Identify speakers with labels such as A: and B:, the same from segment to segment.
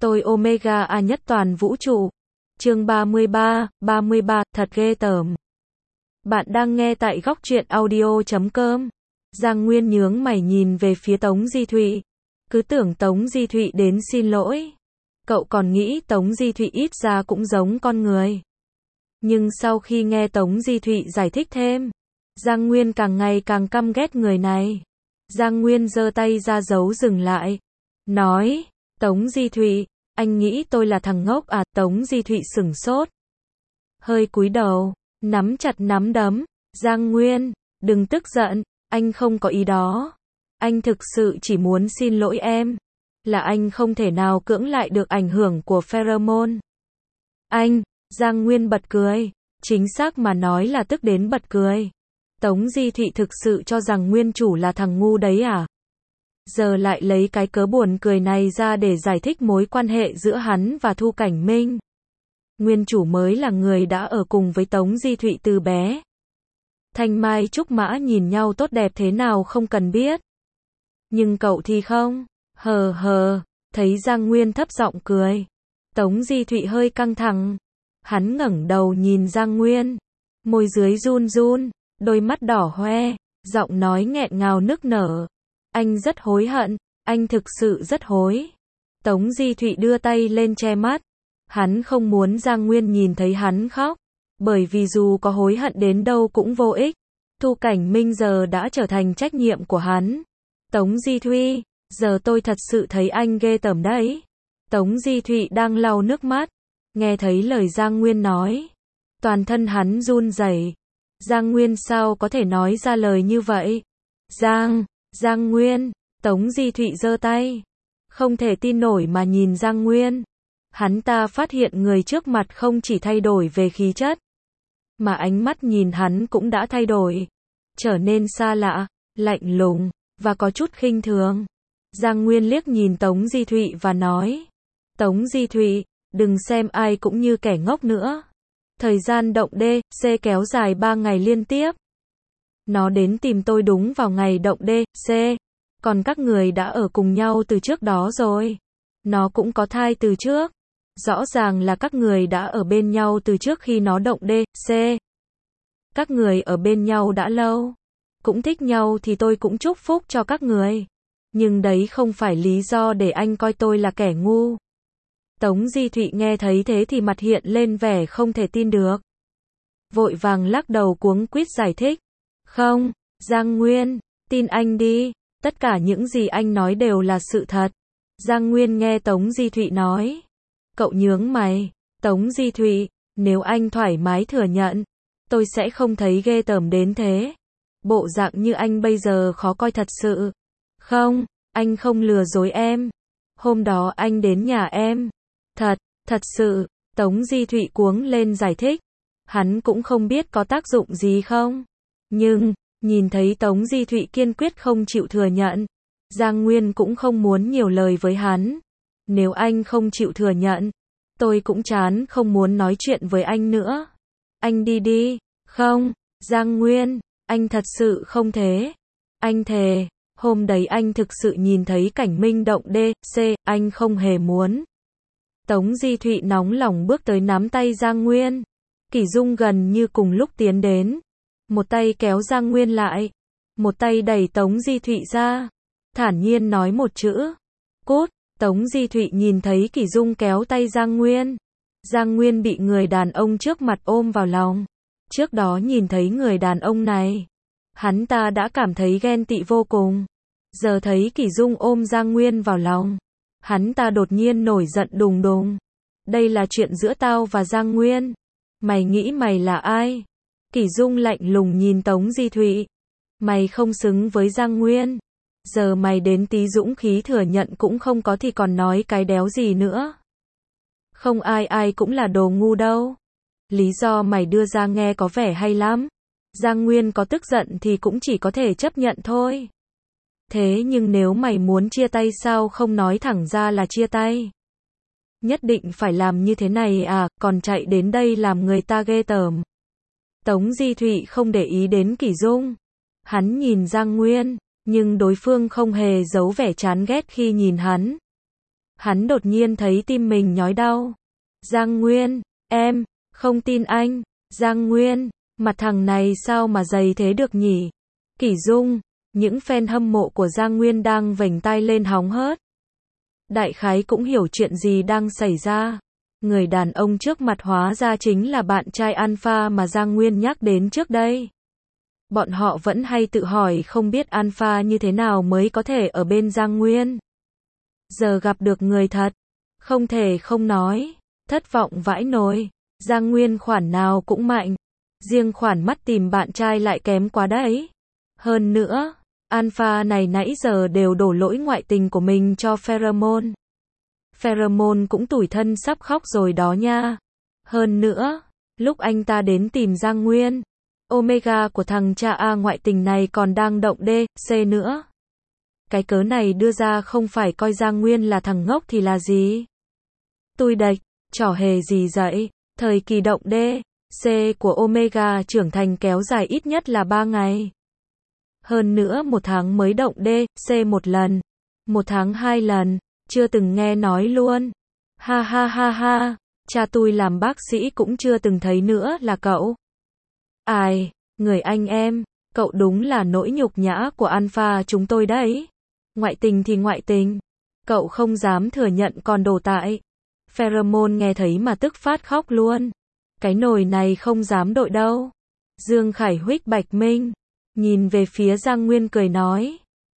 A: Tôi Omega A nhất toàn vũ trụ. Chương 33, thật ghê tởm. Bạn đang nghe tại góc truyện audio.com. Giang Nguyên nhướng mày nhìn về phía Tống Di Thụy. Cứ tưởng Tống Di Thụy đến xin lỗi. Cậu còn nghĩ Tống Di Thụy ít ra cũng giống con người. Nhưng sau khi nghe Tống Di Thụy giải thích thêm, Giang Nguyên càng ngày càng căm ghét người này. Giang Nguyên giơ tay ra dấu dừng lại. Nói, Tống Di Thụy, anh nghĩ tôi là thằng ngốc à? Tống Di Thụy sửng sốt. Hơi cúi đầu, nắm chặt nắm đấm. Giang Nguyên, đừng tức giận, anh không có ý đó. Anh thực sự chỉ muốn xin lỗi em. Là anh không thể nào cưỡng lại được ảnh hưởng của pheromone. Anh, Giang Nguyên bật cười. Chính xác mà nói là tức đến bật cười. Tống Di Thụy thực sự cho rằng nguyên chủ là thằng ngu đấy à? Giờ lại lấy cái cớ buồn cười này ra để giải thích mối quan hệ giữa hắn và Thu Cảnh Minh. Nguyên chủ mới là người đã ở cùng với Tống Di Thụy từ bé. Thanh Mai Trúc Mã nhìn nhau tốt đẹp thế nào không cần biết. Nhưng cậu thì không. Hờ hờ, thấy Giang Nguyên thấp giọng cười. Tống Di Thụy hơi căng thẳng. Hắn ngẩng đầu nhìn Giang Nguyên. Môi dưới run run, đôi mắt đỏ hoe, giọng nói nghẹn ngào nức nở. Anh rất hối hận, anh thực sự rất hối. Tống Di Thụy đưa tay lên che mắt. Hắn không muốn Giang Nguyên nhìn thấy hắn khóc. Bởi vì dù có hối hận đến đâu cũng vô ích. Thu Cảnh Minh giờ đã trở thành trách nhiệm của hắn. Tống Di Thụy, giờ tôi thật sự thấy anh ghê tởm đấy. Tống Di Thụy đang lau nước mắt. Nghe thấy lời Giang Nguyên nói. Toàn thân hắn run rẩy. Giang Nguyên sao có thể nói ra lời như vậy? Giang Nguyên, Tống Di Thụy giơ tay. Không thể tin nổi mà nhìn Giang Nguyên. Hắn ta phát hiện người trước mặt không chỉ thay đổi về khí chất, mà ánh mắt nhìn hắn cũng đã thay đổi. Trở nên xa lạ, lạnh lùng, và có chút khinh thường. Giang Nguyên liếc nhìn Tống Di Thụy và nói. Tống Di Thụy, đừng xem ai cũng như kẻ ngốc nữa. Thời gian động D.C kéo dài 3 ngày liên tiếp. Nó đến tìm tôi đúng vào ngày động D.C. Còn các người đã ở cùng nhau từ trước đó rồi. Nó cũng có thai từ trước. Rõ ràng là các người đã ở bên nhau từ trước khi nó động D.C. Các người ở bên nhau đã lâu. Cũng thích nhau thì tôi cũng chúc phúc cho các người. Nhưng đấy không phải lý do để anh coi tôi là kẻ ngu. Tống Di Thụy nghe thấy thế thì mặt hiện lên vẻ không thể tin được. Vội vàng lắc đầu cuống quýt giải thích. Không, Giang Nguyên, tin anh đi. Tất cả những gì anh nói đều là sự thật. Giang Nguyên nghe Tống Di Thụy nói. Cậu nhướng mày. Tống Di Thụy, nếu anh thoải mái thừa nhận, tôi sẽ không thấy ghê tởm đến thế. Bộ dạng như anh bây giờ khó coi thật sự. Không, anh không lừa dối em. Hôm đó anh đến nhà em. Thật sự, Tống Di Thụy cuống lên giải thích. Hắn cũng không biết có tác dụng gì không. Nhưng, nhìn thấy Tống Di Thụy kiên quyết không chịu thừa nhận, Giang Nguyên cũng không muốn nhiều lời với hắn. Nếu anh không chịu thừa nhận, tôi cũng chán không muốn nói chuyện với anh nữa. Anh đi đi. Không, Giang Nguyên, anh thật sự không thế. Anh thề, hôm đấy anh thực sự nhìn thấy Cảnh Minh động D.C, anh không hề muốn. Tống Di Thụy nóng lòng bước tới nắm tay Giang Nguyên. Kỷ Dung gần như cùng lúc tiến đến. Một tay kéo Giang Nguyên lại. Một tay đẩy Tống Di Thụy ra. Thản nhiên nói một chữ. Cút. Tống Di Thụy nhìn thấy Kỷ Dung kéo tay Giang Nguyên. Giang Nguyên bị người đàn ông trước mặt ôm vào lòng. Trước đó nhìn thấy người đàn ông này, hắn ta đã cảm thấy ghen tị vô cùng. Giờ thấy Kỷ Dung ôm Giang Nguyên vào lòng, hắn ta đột nhiên nổi giận đùng đùng. Đây là chuyện giữa tao và Giang Nguyên. Mày nghĩ mày là ai? Kỷ Dung lạnh lùng nhìn Tống Di Thụy. Mày không xứng với Giang Nguyên. Giờ mày đến tí dũng khí thừa nhận cũng không có thì còn nói cái đéo gì nữa. Không ai cũng là đồ ngu đâu. Lý do mày đưa ra nghe có vẻ hay lắm. Giang Nguyên có tức giận thì cũng chỉ có thể chấp nhận thôi. Thế nhưng nếu mày muốn chia tay sao không nói thẳng ra là chia tay? Nhất định phải làm như thế này à, còn chạy đến đây làm người ta ghê tởm. Tống Di Thụy không để ý đến Kỷ Dung. Hắn nhìn Giang Nguyên, nhưng đối phương không hề giấu vẻ chán ghét khi nhìn hắn. Hắn đột nhiên thấy tim mình nhói đau. Giang Nguyên, em, không tin anh. Giang Nguyên, mặt thằng này sao mà dày thế được nhỉ? Kỷ Dung, những fan hâm mộ của Giang Nguyên đang vểnh tai lên hóng hớt. Đại khái cũng hiểu chuyện gì đang xảy ra. Người đàn ông trước mặt hóa ra chính là bạn trai Alpha mà Giang Nguyên nhắc đến trước đây. Bọn họ vẫn hay tự hỏi không biết Alpha như thế nào mới có thể ở bên Giang Nguyên. Giờ gặp được người thật, không thể không nói, thất vọng vãi nồi. Giang Nguyên khoản nào cũng mạnh, riêng khoản mắt tìm bạn trai lại kém quá đấy. Hơn nữa, Alpha này nãy giờ đều đổ lỗi ngoại tình của mình cho Pheromone. Pheromone cũng tủi thân sắp khóc rồi đó nha. Hơn nữa, lúc anh ta đến tìm Giang Nguyên, Omega của thằng cha A ngoại tình này còn đang động D, C nữa. Cái cớ này đưa ra không phải coi Giang Nguyên là thằng ngốc thì là gì. Tui đệch, trò hề gì dậy, thời kỳ động D, C của Omega trưởng thành kéo dài ít nhất là 3 ngày. Hơn nữa 1 tháng mới động D, C 1 lần, 1 tháng 2 lần, chưa từng nghe nói luôn. Ha ha ha ha, cha tôi làm bác sĩ cũng chưa từng thấy nữa là cậu. Ai, người anh em, cậu đúng là nỗi nhục nhã của Alpha chúng tôi đấy. Ngoại tình thì ngoại tình, cậu không dám thừa nhận còn đồ tại. Pheromone nghe thấy mà tức phát khóc luôn. Cái nồi này không dám đội đâu. Dương Khải huých Bạch Minh, nhìn về phía Giang Nguyên cười nói.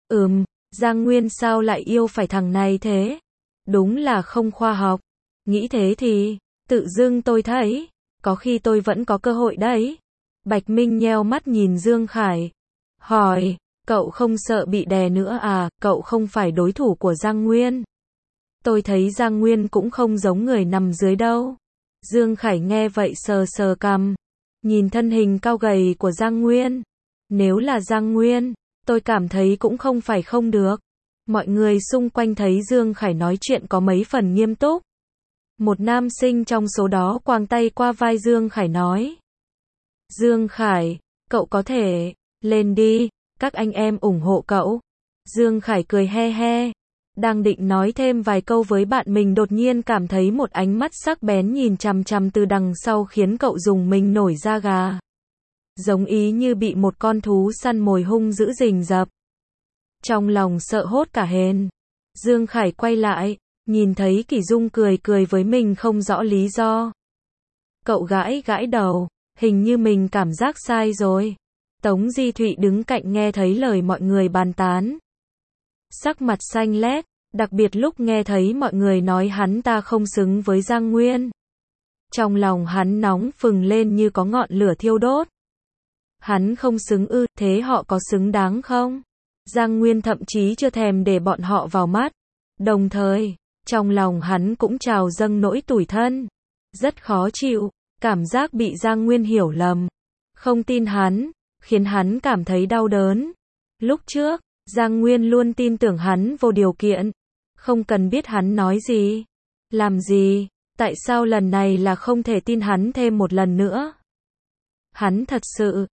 A: Giang Nguyên sao lại yêu phải thằng này thế? Đúng là không khoa học. Nghĩ thế thì, tự dưng tôi thấy, có khi tôi vẫn có cơ hội đấy. Bạch Minh nheo mắt nhìn Dương Khải, hỏi, cậu không sợ bị đè nữa à, cậu không phải đối thủ của Giang Nguyên. Tôi thấy Giang Nguyên cũng không giống người nằm dưới đâu. Dương Khải nghe vậy sờ sờ cằm, nhìn thân hình cao gầy của Giang Nguyên. Nếu là Giang Nguyên, tôi cảm thấy cũng không phải không được. Mọi người xung quanh thấy Dương Khải nói chuyện có mấy phần nghiêm túc. Một nam sinh trong số đó quàng tay qua vai Dương Khải nói. Dương Khải, cậu có thể lên đi, các anh em ủng hộ cậu. Dương Khải cười he he, đang định nói thêm vài câu với bạn mình đột nhiên cảm thấy một ánh mắt sắc bén nhìn chằm chằm từ đằng sau khiến cậu rùng mình nổi da gà. Giống ý như bị một con thú săn mồi hung dữ rình rập. Trong lòng sợ hốt cả hồn. Dương Khải quay lại, nhìn thấy Kỷ Dung cười cười với mình không rõ lý do. Cậu gãi gãi đầu, hình như mình cảm giác sai rồi. Tống Di Thụy đứng cạnh nghe thấy lời mọi người bàn tán. Sắc mặt xanh lét, đặc biệt lúc nghe thấy mọi người nói hắn ta không xứng với Giang Nguyên. Trong lòng hắn nóng phừng lên như có ngọn lửa thiêu đốt. Hắn không xứng ư, thế họ có xứng đáng không? Giang Nguyên thậm chí chưa thèm để bọn họ vào mắt. Đồng thời, trong lòng hắn cũng trào dâng nỗi tủi thân. Rất khó chịu, cảm giác bị Giang Nguyên hiểu lầm. Không tin hắn, khiến hắn cảm thấy đau đớn. Lúc trước, Giang Nguyên luôn tin tưởng hắn vô điều kiện. Không cần biết hắn nói gì, làm gì, tại sao lần này là không thể tin hắn thêm một lần nữa. Hắn thật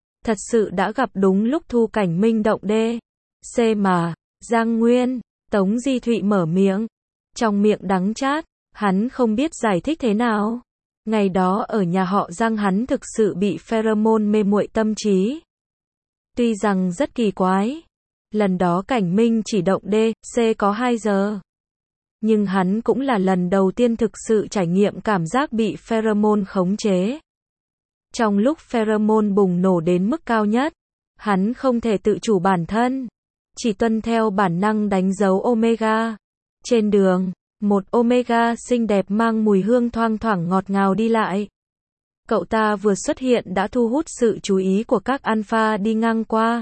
A: sự đã gặp đúng lúc Thu Cảnh Minh động D, C mà. Giang Nguyên, Tống Di Thụy mở miệng. Trong miệng đắng chát, hắn không biết giải thích thế nào. Ngày đó ở nhà họ Giang hắn thực sự bị Pheromone mê muội tâm trí. Tuy rằng rất kỳ quái, lần đó Cảnh Minh chỉ động D, C có 2 giờ. Nhưng hắn cũng là lần đầu tiên thực sự trải nghiệm cảm giác bị Pheromone khống chế. Trong lúc Pheromone bùng nổ đến mức cao nhất, hắn không thể tự chủ bản thân, chỉ tuân theo bản năng đánh dấu Omega. Trên đường, một Omega xinh đẹp mang mùi hương thoang thoảng ngọt ngào đi lại. Cậu ta vừa xuất hiện đã thu hút sự chú ý của các Alpha đi ngang qua.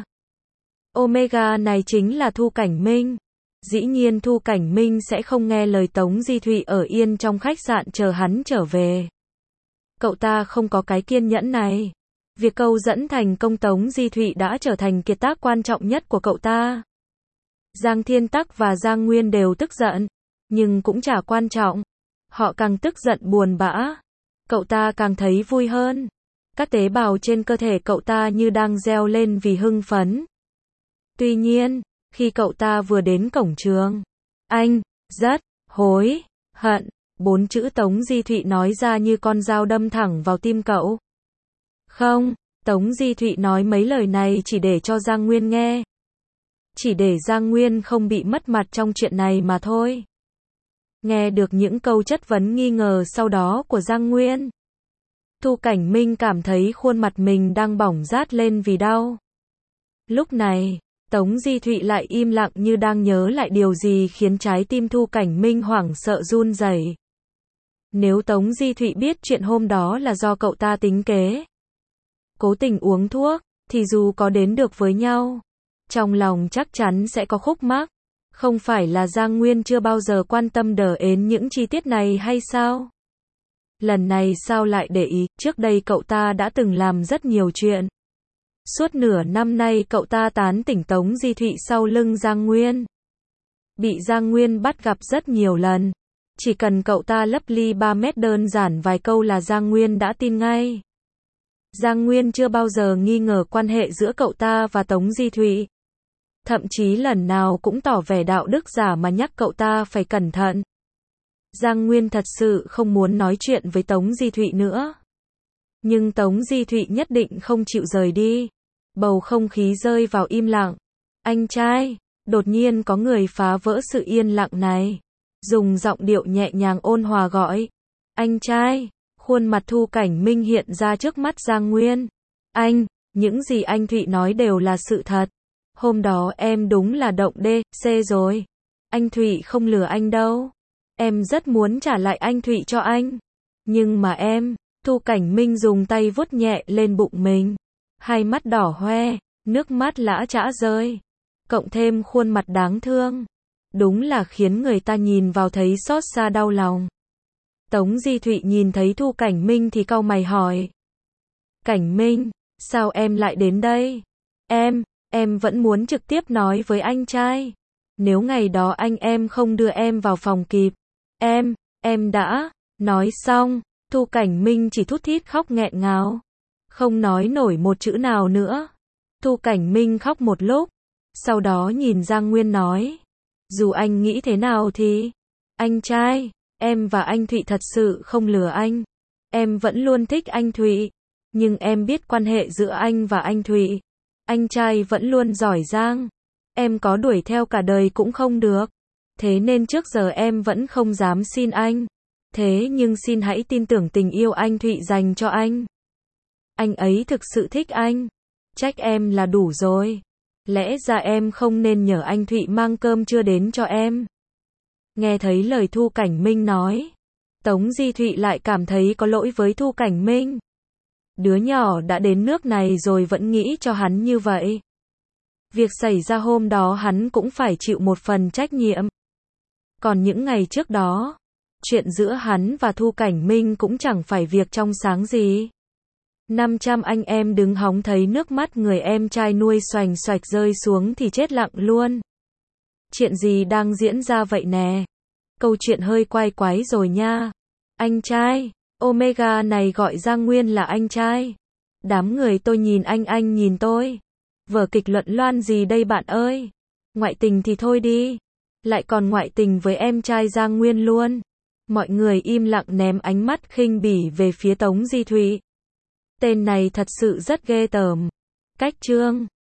A: Omega này chính là Thu Cảnh Minh. Dĩ nhiên Thu Cảnh Minh sẽ không nghe lời Tống Di Thụy ở yên trong khách sạn chờ hắn trở về. Cậu ta không có cái kiên nhẫn này. Việc câu dẫn thành công Tống Di Thụy đã trở thành kiệt tác quan trọng nhất của cậu ta. Giang Thiên Tắc và Giang Nguyên đều tức giận, nhưng cũng chả quan trọng. Họ càng tức giận buồn bã, cậu ta càng thấy vui hơn. Các tế bào trên cơ thể cậu ta như đang reo lên vì hưng phấn. Tuy nhiên, khi cậu ta vừa đến cổng trường, anh rất hối, hận, 4 chữ Tống Di Thụy nói ra như con dao đâm thẳng vào tim cậu. Không, Tống Di Thụy nói mấy lời này chỉ để cho Giang Nguyên nghe. Chỉ để Giang Nguyên không bị mất mặt trong chuyện này mà thôi. Nghe được những câu chất vấn nghi ngờ sau đó của Giang Nguyên, Thu Cảnh Minh cảm thấy khuôn mặt mình đang bỏng rát lên vì đau. Lúc này, Tống Di Thụy lại im lặng như đang nhớ lại điều gì khiến trái tim Thu Cảnh Minh hoảng sợ run rẩy. Nếu Tống Di Thụy biết chuyện hôm đó là do cậu ta tính kế, cố tình uống thuốc, thì dù có đến được với nhau, trong lòng chắc chắn sẽ có khúc mắc. Không phải là Giang Nguyên chưa bao giờ quan tâm đến những chi tiết này hay sao? Lần này sao lại để ý, trước đây cậu ta đã từng làm rất nhiều chuyện. Suốt nửa năm nay cậu ta tán tỉnh Tống Di Thụy sau lưng Giang Nguyên. Bị Giang Nguyên bắt gặp rất nhiều lần. Chỉ cần cậu ta lấp ly 3 mét đơn giản vài câu là Giang Nguyên đã tin ngay. Giang Nguyên chưa bao giờ nghi ngờ quan hệ giữa cậu ta và Tống Di Thụy. Thậm chí lần nào cũng tỏ vẻ đạo đức giả mà nhắc cậu ta phải cẩn thận. Giang Nguyên thật sự không muốn nói chuyện với Tống Di Thụy nữa. Nhưng Tống Di Thụy nhất định không chịu rời đi. Bầu không khí rơi vào im lặng. Anh trai, đột nhiên có người phá vỡ sự yên lặng này. Dùng giọng điệu nhẹ nhàng ôn hòa gọi. Anh trai, khuôn mặt Thu Cảnh Minh hiện ra trước mắt Giang Nguyên. Anh, những gì anh Thụy nói đều là sự thật. Hôm đó em đúng là động đê, xê rồi. Anh Thụy không lừa anh đâu. Em rất muốn trả lại anh Thụy cho anh. Nhưng mà Thu Cảnh Minh dùng tay vuốt nhẹ lên bụng mình. Hai mắt đỏ hoe, nước mắt lã chã rơi. Cộng thêm khuôn mặt đáng thương. Đúng là khiến người ta nhìn vào thấy xót xa đau lòng. Tống Di Thụy nhìn thấy Thu Cảnh Minh thì cau mày hỏi. Cảnh Minh, sao em lại đến đây? Em vẫn muốn trực tiếp nói với anh trai. Nếu ngày đó em không đưa em vào phòng kịp. Em đã. Nói xong, Thu Cảnh Minh chỉ thút thít khóc nghẹn ngào. Không nói nổi một chữ nào nữa. Thu Cảnh Minh khóc một lúc. Sau đó nhìn Giang Nguyên nói. Dù anh nghĩ thế nào thì. Anh trai, em và anh Thụy thật sự không lừa anh. Em vẫn luôn thích anh Thụy. Nhưng em biết quan hệ giữa anh và anh Thụy. Anh trai vẫn luôn giỏi giang. Em có đuổi theo cả đời cũng không được. Thế nên trước giờ em vẫn không dám xin anh. Thế nhưng xin hãy tin tưởng tình yêu anh Thụy dành cho anh. Anh ấy thực sự thích anh. Trách em là đủ rồi. Lẽ ra em không nên nhờ anh Thụy mang cơm trưa đến cho em. Nghe thấy lời Thu Cảnh Minh nói, Tống Di Thụy lại cảm thấy có lỗi với Thu Cảnh Minh. Đứa nhỏ đã đến nước này rồi vẫn nghĩ cho hắn như vậy. Việc xảy ra hôm đó hắn cũng phải chịu một phần trách nhiệm. Còn những ngày trước đó, chuyện giữa hắn và Thu Cảnh Minh cũng chẳng phải việc trong sáng gì. 500 anh em đứng hóng thấy nước mắt người em trai nuôi xoành xoạch rơi xuống thì chết lặng luôn. Chuyện gì đang diễn ra vậy nè? Câu chuyện hơi quay quái rồi nha. Anh trai, Omega này gọi Giang Nguyên là anh trai. Đám người tôi nhìn anh nhìn tôi. Vở kịch luận loan gì đây bạn ơi? Ngoại tình thì thôi đi. Lại còn ngoại tình với em trai Giang Nguyên luôn. Mọi người im lặng ném ánh mắt khinh bỉ về phía Tống Di Thụy. Tên này thật sự rất ghê tởm. Cách chương